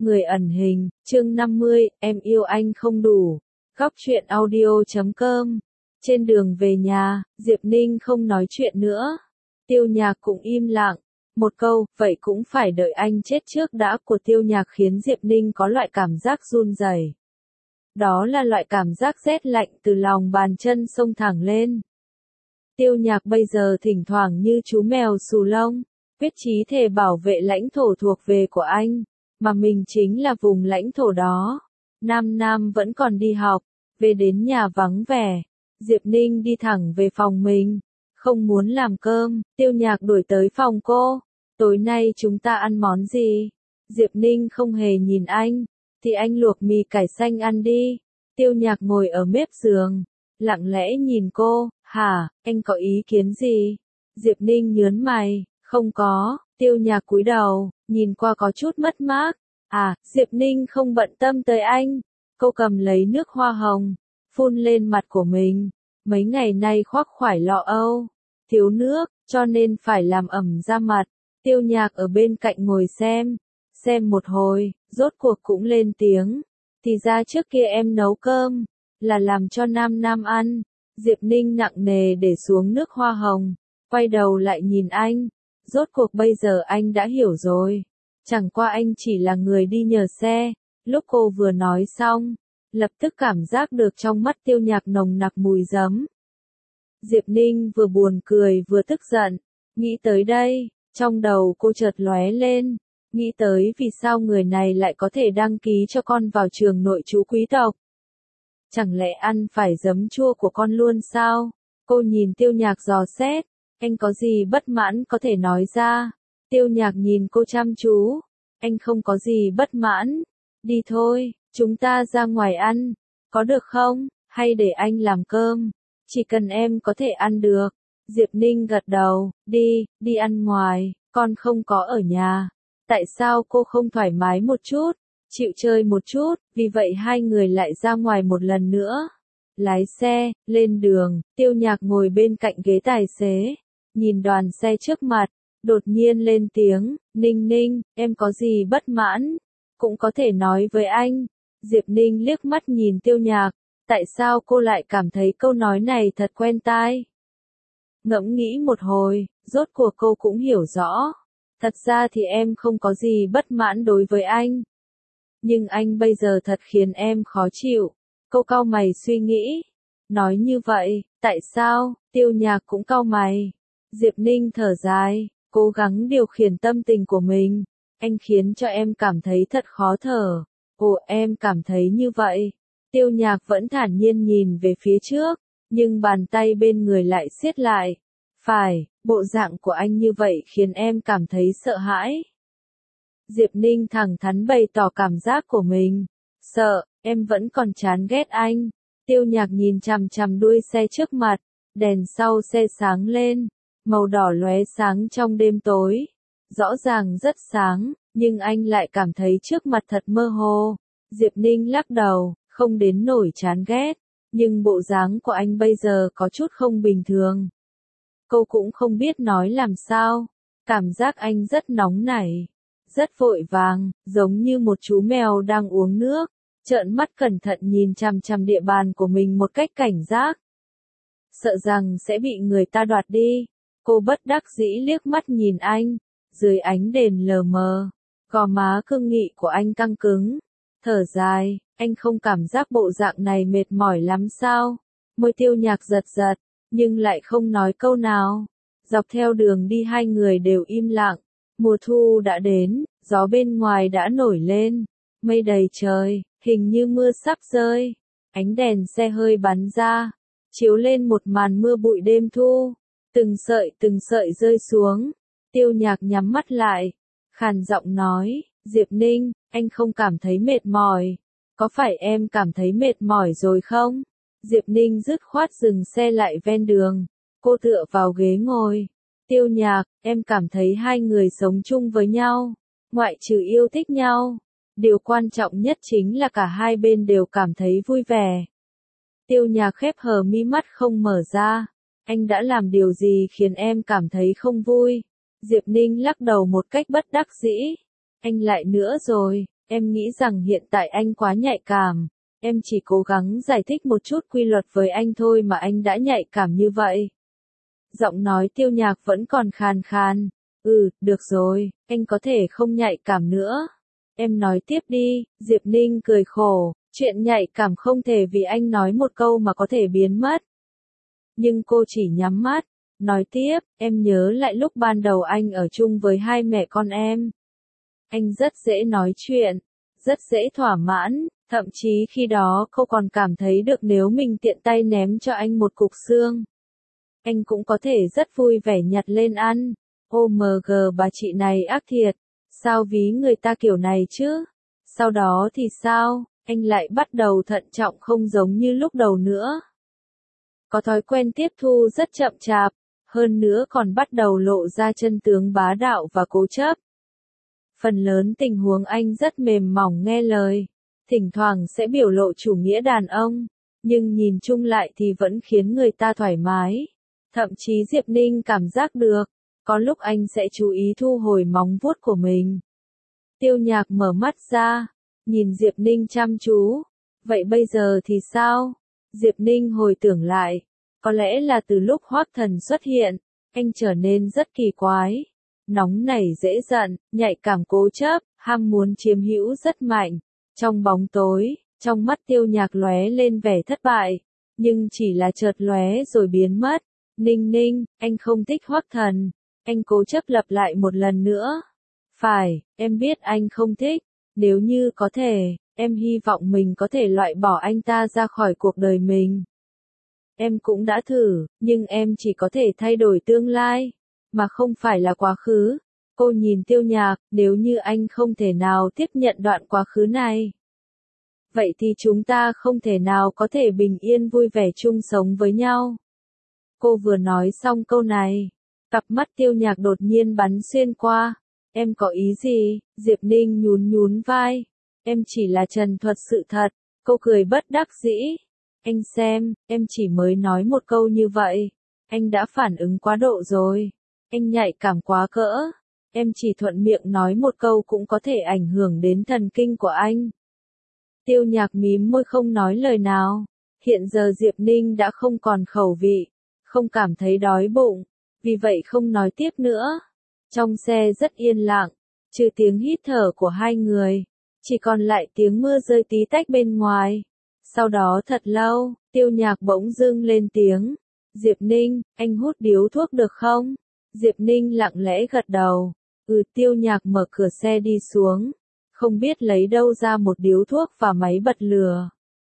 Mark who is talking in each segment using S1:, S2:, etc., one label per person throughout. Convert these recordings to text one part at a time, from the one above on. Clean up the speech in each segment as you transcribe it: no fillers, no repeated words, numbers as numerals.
S1: Người ẩn hình, chương 50, em yêu anh không đủ. Góc truyện audio.com. Trên đường về nhà, Diệp Ninh không nói chuyện nữa. Tiêu Nhạc cũng im lặng. Một câu, vậy cũng phải đợi anh chết trước đã của Tiêu Nhạc khiến Diệp Ninh có loại cảm giác run rẩy. Đó là loại cảm giác rét lạnh từ lòng bàn chân xông thẳng lên. Tiêu Nhạc bây giờ thỉnh thoảng như chú mèo xù lông, quyết chí thề bảo vệ lãnh thổ thuộc về của anh, mà mình chính là vùng lãnh thổ đó. Nam Nam vẫn còn đi học, về đến nhà vắng vẻ, Diệp Ninh đi thẳng về phòng mình, không muốn làm cơm, Tiêu Nhạc đuổi tới phòng cô, tối nay chúng ta ăn món gì? Diệp Ninh không hề nhìn anh, thì anh luộc mì cải xanh ăn đi. Tiêu Nhạc ngồi ở mép giường, lặng lẽ nhìn cô, hả, anh có ý kiến gì? Diệp Ninh nhớn mày, không có. Tiêu Nhạc cúi đầu, nhìn qua có chút mất mát. À, Diệp Ninh không bận tâm tới anh. Cô cầm lấy nước hoa hồng, phun lên mặt của mình. Mấy ngày nay khoác khoải lo âu, thiếu nước, cho nên phải làm ẩm da mặt. Tiêu Nhạc ở bên cạnh ngồi xem một hồi, rốt cuộc cũng lên tiếng. Thì ra trước kia em nấu cơm, là làm cho Nam Nam ăn. Diệp Ninh nặng nề để xuống nước hoa hồng, quay đầu lại nhìn anh. Rốt cuộc bây giờ anh đã hiểu rồi. Chẳng qua anh chỉ là người đi nhờ xe. Lúc cô vừa nói xong, lập tức cảm giác được trong mắt Tiêu Nhạc nồng nặc mùi giấm. Diệp Ninh vừa buồn cười vừa tức giận. Nghĩ tới đây, trong đầu cô chợt lóe lên. Nghĩ tới vì sao người này lại có thể đăng ký cho con vào trường nội trú quý tộc. Chẳng lẽ ăn phải giấm chua của con luôn sao? Cô nhìn Tiêu Nhạc dò xét. Anh có gì bất mãn có thể nói ra. Tiêu Nhạc nhìn cô chăm chú. Anh không có gì bất mãn. Đi thôi, chúng ta ra ngoài ăn. Có được không? Hay để anh làm cơm? Chỉ cần em có thể ăn được. Diệp Ninh gật đầu. Đi ăn ngoài. Con không có ở nhà. Tại sao cô không thoải mái một chút? Chịu chơi một chút. Vì vậy hai người lại ra ngoài một lần nữa. Lái xe, lên đường. Tiêu Nhạc ngồi bên cạnh ghế tài xế. Nhìn đoàn xe trước mặt, đột nhiên lên tiếng, Ninh Ninh, em có gì bất mãn, cũng có thể nói với anh. Diệp Ninh liếc mắt nhìn Tiêu Nhạc, tại sao cô lại cảm thấy câu nói này thật quen tai? Ngẫm nghĩ một hồi, rốt cuộc cô cũng hiểu rõ. Thật ra thì em không có gì bất mãn đối với anh. Nhưng anh bây giờ thật khiến em khó chịu. Cô cau mày suy nghĩ. Nói như vậy, tại sao? Tiêu Nhạc cũng cau mày. Diệp Ninh thở dài, cố gắng điều khiển tâm tình của mình. Anh khiến cho em cảm thấy thật khó thở. Ồ, em cảm thấy như vậy. Tiêu Nhạc vẫn thản nhiên nhìn về phía trước, nhưng bàn tay bên người lại siết lại. Phải, bộ dạng của anh như vậy khiến em cảm thấy sợ hãi. Diệp Ninh thẳng thắn bày tỏ cảm giác của mình. Sợ, em vẫn còn chán ghét anh. Tiêu Nhạc nhìn chằm chằm đuôi xe trước mặt, đèn sau xe sáng lên. Màu đỏ lóe sáng trong đêm tối. Rõ ràng rất sáng, nhưng anh lại cảm thấy trước mặt thật mơ hồ. Diệp Ninh lắc đầu, không đến nổi chán ghét. Nhưng bộ dáng của anh bây giờ có chút không bình thường. Cô cũng không biết nói làm sao. Cảm giác anh rất nóng nảy. Rất vội vàng, giống như một chú mèo đang uống nước. Trợn mắt cẩn thận nhìn chằm chằm địa bàn của mình một cách cảnh giác. Sợ rằng sẽ bị người ta đoạt đi. Cô bất đắc dĩ liếc mắt nhìn anh, dưới ánh đèn lờ mờ, gò má cương nghị của anh căng cứng, thở dài, anh không cảm giác bộ dạng này mệt mỏi lắm sao? Môi Tiêu Nhạc giật giật, nhưng lại không nói câu nào. Dọc theo đường đi hai người đều im lặng, mùa thu đã đến, gió bên ngoài đã nổi lên, mây đầy trời, hình như mưa sắp rơi, ánh đèn xe hơi bắn ra, chiếu lên một màn mưa bụi đêm thu. Từng sợi rơi xuống. Tiêu Nhạc nhắm mắt lại, khàn giọng nói, Diệp Ninh, anh không cảm thấy mệt mỏi. Có phải em cảm thấy mệt mỏi rồi không? Diệp Ninh dứt khoát dừng xe lại ven đường. Cô tựa vào ghế ngồi. Tiêu Nhạc, em cảm thấy hai người sống chung với nhau, ngoại trừ yêu thích nhau. Điều quan trọng nhất chính là cả hai bên đều cảm thấy vui vẻ. Tiêu Nhạc khép hờ mi mắt không mở ra. Anh đã làm điều gì khiến em cảm thấy không vui? Diệp Ninh lắc đầu một cách bất đắc dĩ. Anh lại nữa rồi, Em nghĩ rằng hiện tại anh quá nhạy cảm. Em chỉ cố gắng giải thích một chút quy luật với anh thôi mà anh đã nhạy cảm như vậy. Giọng nói Tiêu Nhạc vẫn còn khàn khàn. Được rồi, anh có thể không nhạy cảm nữa. Em nói tiếp đi, Diệp Ninh cười khổ, chuyện nhạy cảm không thể vì anh nói một câu mà có thể biến mất. Nhưng cô chỉ nhắm mắt, nói tiếp, em nhớ lại lúc ban đầu anh ở chung với hai mẹ con em. Anh rất dễ nói chuyện, rất dễ thỏa mãn, thậm chí khi đó cô còn cảm thấy được nếu mình tiện tay ném cho anh một cục xương. Anh cũng có thể rất vui vẻ nhặt lên ăn. OMG bà chị này ác thiệt, sao ví người ta kiểu này chứ? Sau đó thì sao, anh lại bắt đầu thận trọng không giống như lúc đầu nữa. Có thói quen tiếp thu rất chậm chạp, hơn nữa còn bắt đầu lộ ra chân tướng bá đạo và cố chấp. Phần lớn tình huống anh rất mềm mỏng nghe lời, thỉnh thoảng sẽ biểu lộ chủ nghĩa đàn ông, nhưng nhìn chung lại thì vẫn khiến người ta thoải mái. Thậm chí Diệp Ninh cảm giác được, có lúc anh sẽ chú ý thu hồi móng vuốt của mình. Tiêu Nhạc mở mắt ra, nhìn Diệp Ninh chăm chú. Vậy bây giờ thì sao? Diệp Ninh hồi tưởng lại, có lẽ là từ lúc Hoắc Thần xuất hiện, anh trở nên rất kỳ quái. Nóng nảy dễ giận, nhạy cảm cố chấp, ham muốn chiếm hữu rất mạnh. Trong bóng tối, trong mắt Tiêu Nhạc lóe lên vẻ thất bại, nhưng chỉ là chợt lóe rồi biến mất. Ninh Ninh, anh không thích Hoắc Thần. Anh cố chấp lặp lại một lần nữa. Phải, em biết anh không thích. Nếu như có thể, em hy vọng mình có thể loại bỏ anh ta ra khỏi cuộc đời mình. Em cũng đã thử, nhưng em chỉ có thể thay đổi tương lai, mà không phải là quá khứ. Cô nhìn Tiêu Nhạc, nếu như anh không thể nào tiếp nhận đoạn quá khứ này. Vậy thì chúng ta không thể nào có thể bình yên vui vẻ chung sống với nhau. Cô vừa nói xong câu này, cặp mắt Tiêu Nhạc đột nhiên bắn xuyên qua. Em có ý gì? Diệp Ninh nhún nhún vai. Em chỉ là trần thuật sự thật. Cô cười bất đắc dĩ. Anh xem, em chỉ mới nói một câu như vậy. Anh đã phản ứng quá độ rồi. Anh nhạy cảm quá cỡ. Em chỉ thuận miệng nói một câu cũng có thể ảnh hưởng đến thần kinh của anh. Tiêu Nhạc mím môi không nói lời nào. Hiện giờ Diệp Ninh đã không còn khẩu vị, không cảm thấy đói bụng, vì vậy không nói tiếp nữa. Trong xe rất yên lặng, trừ tiếng hít thở của hai người, chỉ còn lại tiếng mưa rơi tí tách bên ngoài. Sau đó thật lâu, Tiêu Nhạc bỗng dưng lên tiếng. Diệp Ninh, anh hút điếu thuốc được không? Diệp Ninh lặng lẽ gật đầu. Tiêu Nhạc mở cửa xe đi xuống, không biết lấy đâu ra một điếu thuốc và máy bật lửa.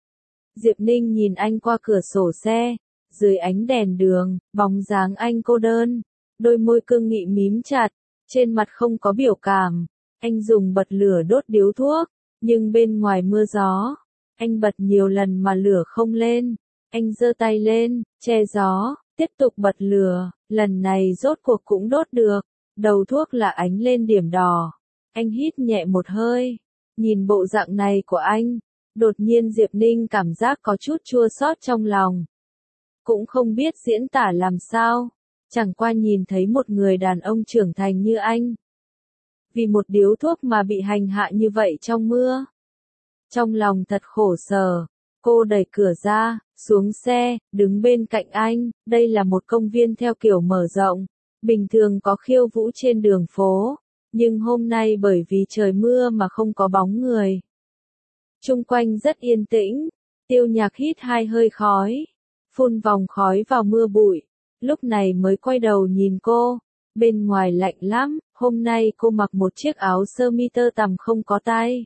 S1: Diệp Ninh nhìn anh qua cửa sổ xe, dưới ánh đèn đường, bóng dáng anh cô đơn, đôi môi cương nghị mím chặt, trên mặt không có biểu cảm. Anh dùng bật lửa đốt điếu thuốc, nhưng bên ngoài mưa gió, anh bật nhiều lần mà lửa không lên. Anh giơ tay lên, che gió, tiếp tục bật lửa, lần này rốt cuộc cũng đốt được. Đầu thuốc là ánh lên điểm đỏ. Anh hít nhẹ một hơi, nhìn bộ dạng này của anh, đột nhiên Diệp Ninh cảm giác có chút chua xót trong lòng. Cũng không biết diễn tả làm sao, chẳng qua nhìn thấy một người đàn ông trưởng thành như anh. Vì một điếu thuốc mà bị hành hạ như vậy trong mưa. Trong lòng thật khổ sở, cô đẩy cửa ra, xuống xe, đứng bên cạnh anh. Đây là một công viên theo kiểu mở rộng, bình thường có khiêu vũ trên đường phố, nhưng hôm nay bởi vì trời mưa mà không có bóng người. Chung quanh rất yên tĩnh, Tiêu Nhạc hít hai hơi khói, phun vòng khói vào mưa bụi, lúc này mới quay đầu nhìn cô. Bên ngoài lạnh lắm, hôm nay cô mặc một chiếc áo sơ mi tơ tằm không có tay.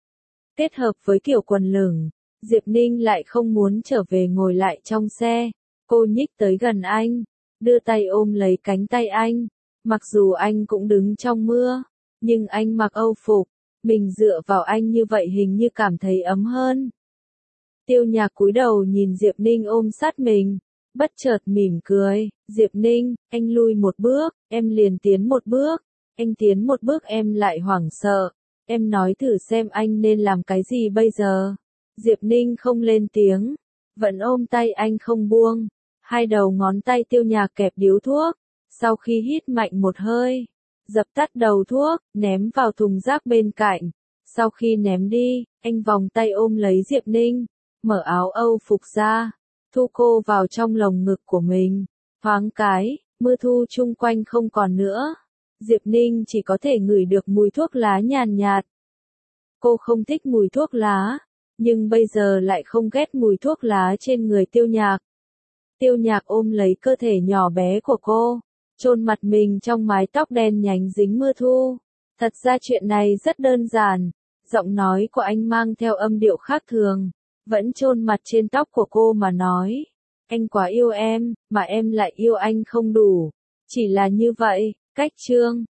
S1: Kết hợp với kiểu quần lửng, Diệp Ninh lại không muốn trở về ngồi lại trong xe. Cô nhích tới gần anh, đưa tay ôm lấy cánh tay anh. Mặc dù anh cũng đứng trong mưa, nhưng anh mặc âu phục, mình dựa vào anh như vậy hình như cảm thấy ấm hơn. Tiêu Nhạc cúi đầu nhìn Diệp Ninh ôm sát mình, bất chợt mỉm cười. Diệp Ninh, anh lui một bước, em liền tiến một bước. Anh tiến một bước em lại hoảng sợ. Em nói thử xem anh nên làm cái gì bây giờ. Diệp Ninh không lên tiếng, vẫn ôm tay anh không buông. Hai đầu ngón tay Tiêu Nhạc kẹp điếu thuốc, sau khi hít mạnh một hơi, dập tắt đầu thuốc, ném vào thùng rác bên cạnh. Sau khi ném đi, anh vòng tay ôm lấy Diệp Ninh, mở áo Âu phục ra, thu cô vào trong lồng ngực của mình. Thoáng cái, mưa thu chung quanh không còn nữa. Diệp Ninh chỉ có thể ngửi được mùi thuốc lá nhàn nhạt. Cô không thích mùi thuốc lá, nhưng bây giờ lại không ghét mùi thuốc lá trên người Tiêu Nhạc. Tiêu Nhạc ôm lấy cơ thể nhỏ bé của cô, chôn mặt mình trong mái tóc đen nhánh dính mưa thu. Thật ra chuyện này rất đơn giản, giọng nói của anh mang theo âm điệu khác thường, vẫn chôn mặt trên tóc của cô mà nói. Anh quá yêu em, mà em lại yêu anh không đủ. Chỉ là như vậy, cách chương.